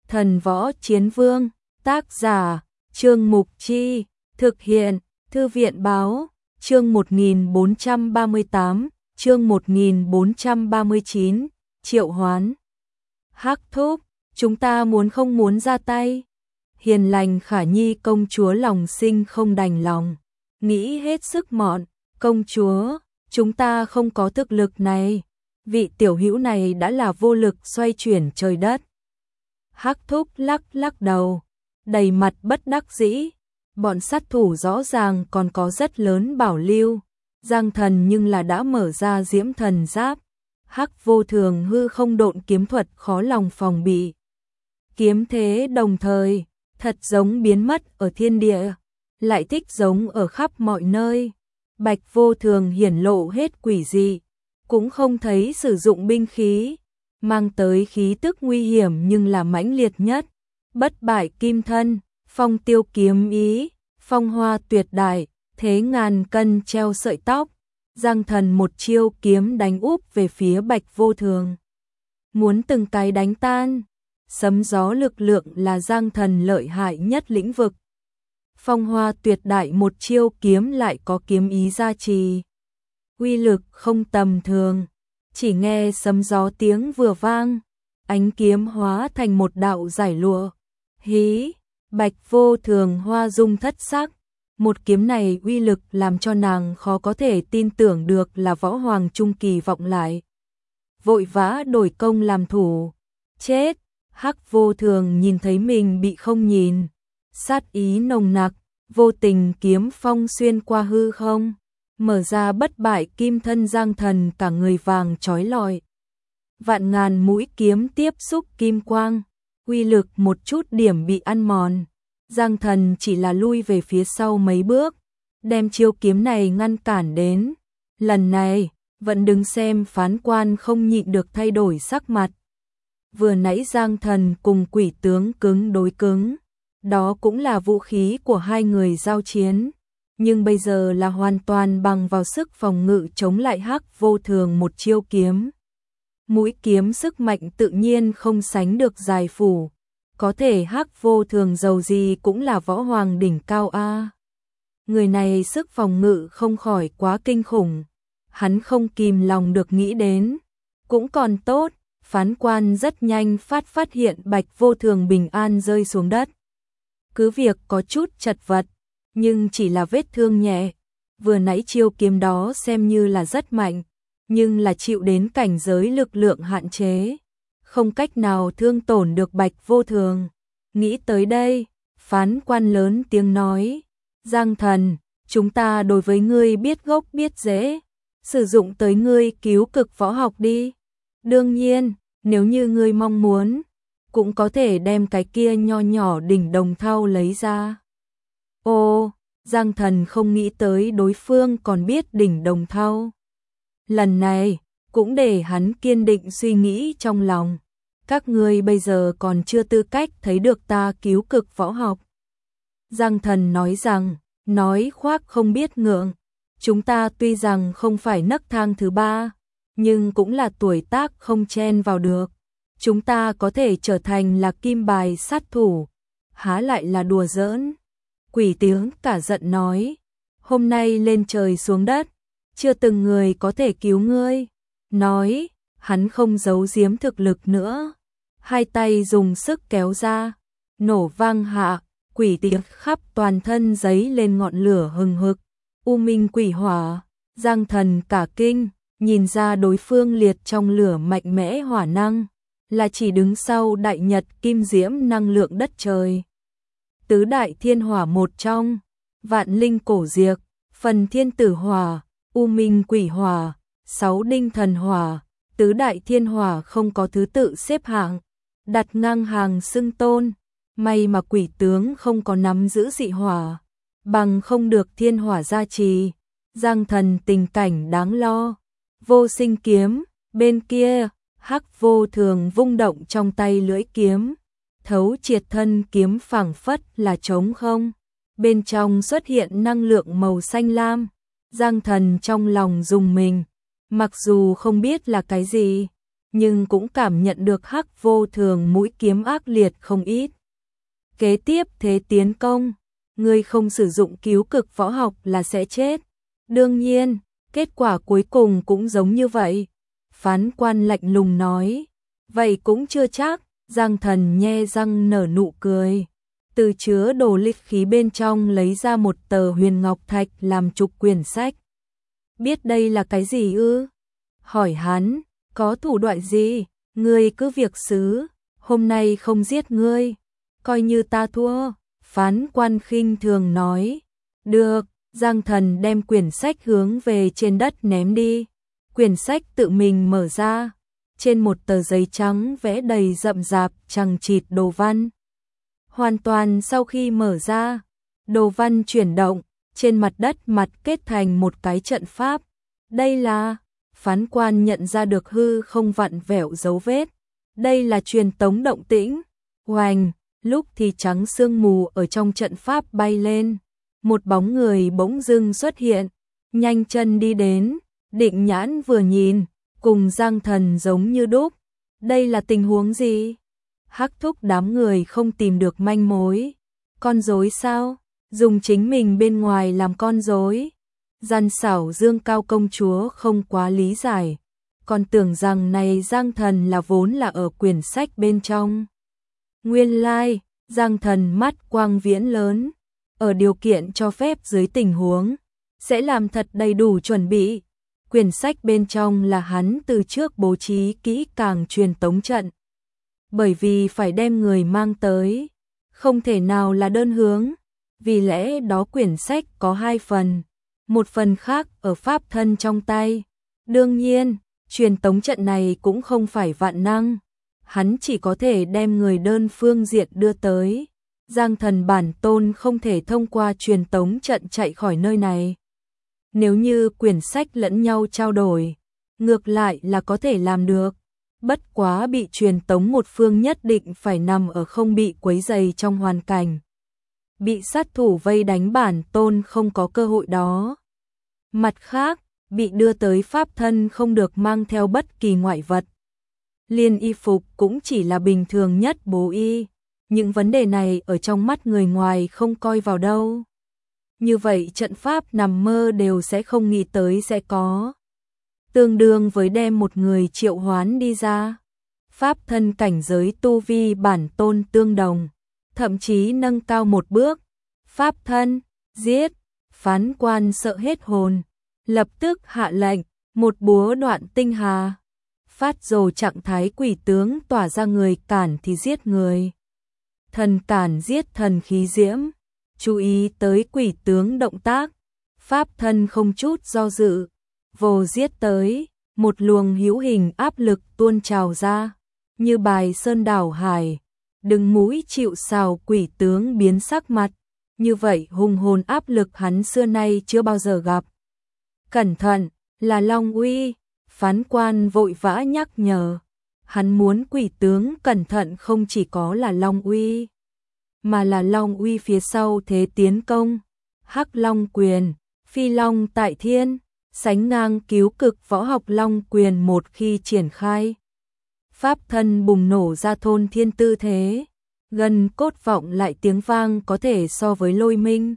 Thần Võ Chiến Vương, tác giả, Trương Mục Chi, thực hiện, Thư viện Báo, chương 1438, chương 1439, triệu hoán. Hắc Thúc, chúng ta muốn không muốn ra tay. Hiền lành Khả Nhi công chúa lòng sinh không đành lòng, nghĩ hết sức mọn, công chúa, chúng ta không có thực lực này, vị tiểu hữu này đã là vô lực xoay chuyển trời đất. Hắc Thúc lắc lắc đầu, đầy mặt bất đắc dĩ, bọn sát thủ rõ ràng còn có rất lớn bảo lưu, Giang Thần nhưng là đã mở ra Diễm Thần Giáp, Hắc Vô Thường hư không độn kiếm thuật khó lòng phòng bị. Kiếm thế đồng thời, thật giống biến mất ở thiên địa, lại thích giống ở khắp mọi nơi. Bạch Vô Thường hiển lộ hết quỷ dị, cũng không thấy sử dụng binh khí, mang tới khí tức nguy hiểm nhưng là mãnh liệt nhất. Bất bại kim thân, phong tiêu kiếm ý, phong hoa tuyệt đại, thế ngàn cân treo sợi tóc. Giang Thần một chiêu kiếm đánh úp về phía Bạch Vô Thường, muốn từng cái đánh tan. Sấm gió lực lượng là Giang Thần lợi hại nhất lĩnh vực. Phong hoa tuyệt đại một chiêu kiếm lại có kiếm ý gia trì, uy lực không tầm thường. Chỉ nghe sấm gió tiếng vừa vang, ánh kiếm hóa thành một đạo giải lụa. Hí, Bạch Vô Thường hoa dung thất sắc. Một kiếm này uy lực làm cho nàng khó có thể tin tưởng được là võ hoàng trung kỳ vọng lại. Vội vã đổi công làm thủ. Chết! Hắc Vô Thường nhìn thấy mình bị không nhìn, sát ý nồng nặc, vô tình kiếm phong xuyên qua hư không, mở ra bất bại kim thân. Giang Thần cả người vàng chói lọi. Vạn ngàn mũi kiếm tiếp xúc kim quang, uy lực một chút điểm bị ăn mòn. Giang Thần chỉ là lui về phía sau mấy bước, đem chiêu kiếm này ngăn cản đến. Lần này, vẫn đứng xem phán quan không nhịn được thay đổi sắc mặt. Vừa nãy Giang Thần cùng quỷ tướng cứng đối cứng, đó cũng là vũ khí của hai người giao chiến, nhưng bây giờ là hoàn toàn bằng vào sức phòng ngự chống lại Hắc Vô Thường một chiêu kiếm. Mũi kiếm sức mạnh tự nhiên không sánh được dài phủ, có thể Hắc Vô Thường dầu gì cũng là võ hoàng đỉnh cao a. Người này sức phòng ngự không khỏi quá kinh khủng, hắn không kìm lòng được nghĩ đến, cũng còn tốt. Phán quan rất nhanh phát hiện Bạch Vô Thường bình an rơi xuống đất. Cứ việc có chút chật vật, nhưng chỉ là vết thương nhẹ. Vừa nãy chiêu kiếm đó xem như là rất mạnh, nhưng là chịu đến cảnh giới lực lượng hạn chế, không cách nào thương tổn được Bạch Vô Thường. Nghĩ tới đây, phán quan lớn tiếng nói, Giang Thần, chúng ta đối với ngươi biết gốc biết rễ, sử dụng tới ngươi cứu cực võ học đi. Đương nhiên, nếu như ngươi mong muốn, cũng có thể đem cái kia nho nhỏ đỉnh đồng thau lấy ra. Ô, Giang Thần không nghĩ tới đối phương còn biết đỉnh đồng thau. Lần này, cũng để hắn kiên định suy nghĩ trong lòng. Các ngươi bây giờ còn chưa tư cách thấy được ta cứu cực võ học. Giang Thần nói rằng, nói khoác không biết ngượng. Chúng ta tuy rằng không phải nấc thang thứ ba, nhưng cũng là tuổi tác không chen vào được. Chúng ta có thể trở thành là kim bài sát thủ, há lại là đùa giỡn. Quỷ tướng cả giận nói, hôm nay lên trời xuống đất, chưa từng người có thể cứu ngươi. Nói, hắn không giấu giếm thực lực nữa, hai tay dùng sức kéo ra, nổ vang hạ, quỷ tiếng khắp toàn thân giấy lên ngọn lửa hừng hực, u minh quỷ hỏa. Giang Thần cả kinh, nhìn ra đối phương liệt trong lửa mạnh mẽ hỏa năng, là chỉ đứng sau đại nhật kim diễm năng lượng đất trời. Tứ đại thiên hỏa một trong, vạn linh cổ diệt, phần thiên tử hỏa, u minh quỷ hỏa, sáu đinh thần hỏa. Tứ đại thiên hỏa không có thứ tự xếp hạng, đặt ngang hàng xưng tôn. May mà quỷ tướng không có nắm giữ dị hỏa, bằng không được thiên hỏa gia trì. Giang Thần tình cảnh đáng lo. Vô sinh kiếm, bên kia, Hắc Vô Thường vung động trong tay lưỡi kiếm, thấu triệt thân kiếm phảng phất là trống không. Bên trong xuất hiện năng lượng màu xanh lam. Giang Thần trong lòng rùng mình, mặc dù không biết là cái gì, nhưng cũng cảm nhận được Hắc Vô Thường mũi kiếm ác liệt không ít. Kế tiếp thế tiến công, ngươi không sử dụng cứu cực võ học là sẽ chết. Đương nhiên, kết quả cuối cùng cũng giống như vậy. Phán quan lạnh lùng nói, vậy cũng chưa chắc. Giang Thần nhe răng nở nụ cười, từ chứa đồ lịch khí bên trong lấy ra một tờ huyền ngọc thạch làm trục quyển sách. Biết đây là cái gì ư? Hỏi hắn, có thủ đoạn gì? Ngươi cứ việc xứ, hôm nay không giết ngươi, coi như ta thua. Phán quan khinh thường nói, được. Giang Thần đem quyển sách hướng về trên đất ném đi. Quyển sách tự mình mở ra, trên một tờ giấy trắng vẽ đầy rậm rạp chằng chịt đồ văn. Hoàn toàn sau khi mở ra, đồ văn chuyển động, trên mặt đất mặt kết thành một cái trận pháp. Đây là, phán quan nhận ra được hư không vặn vẹo dấu vết. Đây là truyền tống động tĩnh. Oành, lúc thì trắng sương mù ở trong trận pháp bay lên. Một bóng người bỗng dưng xuất hiện, nhanh chân đi đến, Định Nhãn vừa nhìn, cùng Giang Thần giống như đúc. Đây là tình huống gì? Hắc thúc đám người không tìm được manh mối. Con rối sao? Dùng chính mình bên ngoài làm con rối. Gian xảo Dương Cao công chúa không quá lý giải, còn tưởng rằng này Giang Thần là vốn là ở quyển sách bên trong. Nguyên lai, Giang Thần mắt quang viễn lớn, ở điều kiện cho phép dưới tình huống, sẽ làm thật đầy đủ chuẩn bị. Quyển sách bên trong là hắn từ trước bố trí kỹ càng truyền tống trận. Bởi vì phải đem người mang tới, không thể nào là đơn hướng, vì lẽ đó quyển sách có hai phần, một phần khác ở pháp thân trong tay. Đương nhiên, truyền tống trận này cũng không phải vạn năng, hắn chỉ có thể đem người đơn phương diện đưa tới. Giang Thần bản tôn không thể thông qua truyền tống trận chạy khỏi nơi này. Nếu như quyển sách lẫn nhau trao đổi, ngược lại là có thể làm được. Bất quá bị truyền tống một phương nhất định phải nằm ở không bị quấy rầy trong hoàn cảnh. Bị sát thủ vây đánh bản tôn không có cơ hội đó. Mặt khác, bị đưa tới pháp thân không được mang theo bất kỳ ngoại vật. Liên y phục cũng chỉ là bình thường nhất bố y. Những vấn đề này ở trong mắt người ngoài không coi vào đâu. Như vậy trận pháp nằm mơ đều sẽ không nghĩ tới sẽ có. Tương đương với đem một người triệu hoán đi ra. Pháp thân cảnh giới tu vi bản tôn tương đồng, thậm chí nâng cao một bước. Pháp thân, giết, phán quan sợ hết hồn, lập tức hạ lệnh, một búa đoạn tinh hà. Phát rồ trạng thái quỷ tướng tỏa ra người cản thì giết người. Thần cản giết thần khí diễm. Chú ý tới quỷ tướng động tác, pháp thân không chút do dự, vồ giết tới, một luồng hữu hình áp lực tuôn trào ra, như bài sơn đảo hải, đừng mũi chịu sào. Quỷ tướng biến sắc mặt, như vậy hùng hồn áp lực hắn xưa nay chưa bao giờ gặp. Cẩn thận, là Long Uy, phán quan vội vã nhắc nhở, hắn muốn quỷ tướng cẩn thận không chỉ có là Long Uy, mà là Long Uy phía sau thế tiến công. Hắc Long quyền, phi long tại thiên, sánh ngang cứu cực võ học Long quyền một khi triển khai. Pháp thân bùng nổ ra thôn thiên tư thế, gần cốt vọng lại tiếng vang có thể so với lôi minh.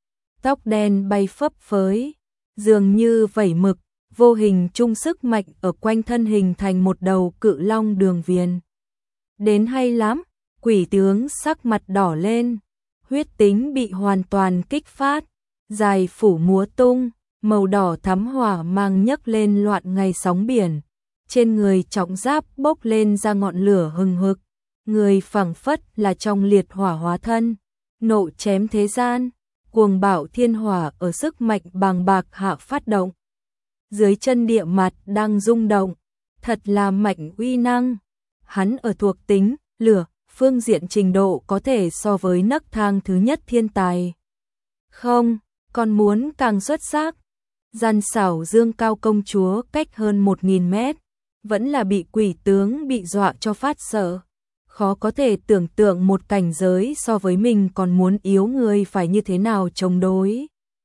Tóc đen bay phấp phới, dường như vẩy mực, vô hình chung sức mạnh ở quanh thân hình thành một đầu cự long đường viền. Đến hay lắm. Quỷ tướng sắc mặt đỏ lên, huyết tính bị hoàn toàn kích phát, dài phủ múa tung, màu đỏ thắm hỏa mang nhấc lên loạn ngày sóng biển, trên người trọng giáp bốc lên ra ngọn lửa hừng hực, người phảng phất là trong liệt hỏa hóa thân, nộ chém thế gian, cuồng bạo thiên hỏa ở sức mạnh bàng bạc hạ phát động. Dưới chân địa mặt đang rung động, thật là mạnh uy năng, hắn ở thuộc tính, lửa, phương diện trình độ có thể so với nấc thang thứ nhất thiên tài. Không, còn muốn càng xuất sắc. Gian xảo Dương Cao công chúa cách hơn 1000 mét, vẫn là bị quỷ tướng bị dọa cho phát sợ. Khó có thể tưởng tượng một cảnh giới so với mình còn muốn yếu người phải như thế nào chống đối.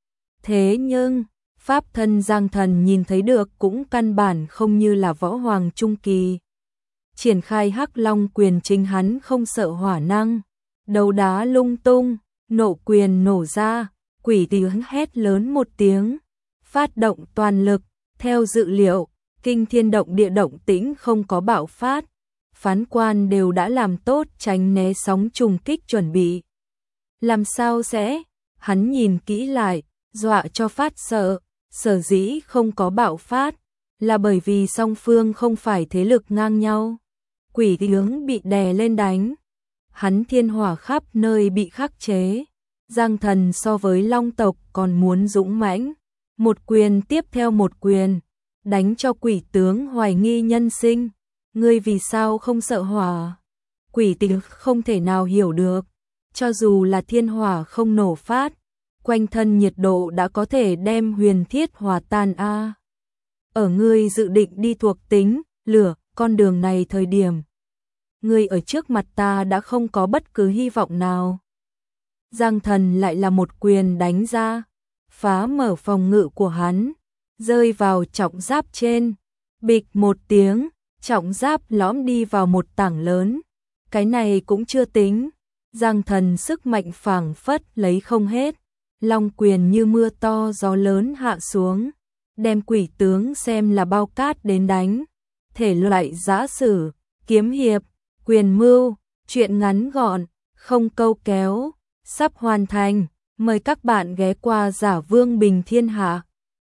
Thế nhưng, pháp thân Giang Thần nhìn thấy được cũng căn bản không như là võ hoàng trung kỳ, triển khai Hắc Long quyền chính hắn không sợ hỏa năng, đấu đá lung tung, nộ quyền nổ ra, quỷ tiếng hét lớn một tiếng, phát động toàn lực, theo dự liệu, kinh thiên động địa động tĩnh không có bạo phát, phán quan đều đã làm tốt tránh né sóng trùng kích chuẩn bị. Làm sao sẽ? Hắn nhìn kỹ lại, dọa cho phát sợ, sở dĩ không có bạo phát, là bởi vì song phương không phải thế lực ngang nhau. Quỷ tướng bị đè lên đánh, hắn thiên hỏa khắp nơi bị khắc chế. Giang Thần so với Long tộc còn muốn dũng mãnh, một quyền tiếp theo một quyền, đánh cho quỷ tướng hoài nghi nhân sinh. Ngươi vì sao không sợ hỏa? Quỷ tướng không thể nào hiểu được, cho dù là thiên hỏa không nổ phát, quanh thân nhiệt độ đã có thể đem huyền thiết hòa tan a. Ở ngươi dự định đi thuộc tính, lửa, con đường này thời điểm. Ngươi ở trước mặt ta đã không có bất cứ hy vọng nào. Giang Thần lại là một quyền đánh ra, phá mở phòng ngự của hắn, rơi vào trọng giáp trên, bịch một tiếng, trọng giáp lõm đi vào một tảng lớn. Cái này cũng chưa tính, Giang Thần sức mạnh phảng phất lấy không hết, long quyền như mưa to gió lớn hạ xuống, đem quỷ tướng xem là bao cát đến đánh. Thể loại giã sử, kiếm hiệp, quyền mưu, truyện ngắn gọn, không câu kéo, sắp hoàn thành. Mời các bạn ghé qua Giả Vương Bình Thiên Hạ.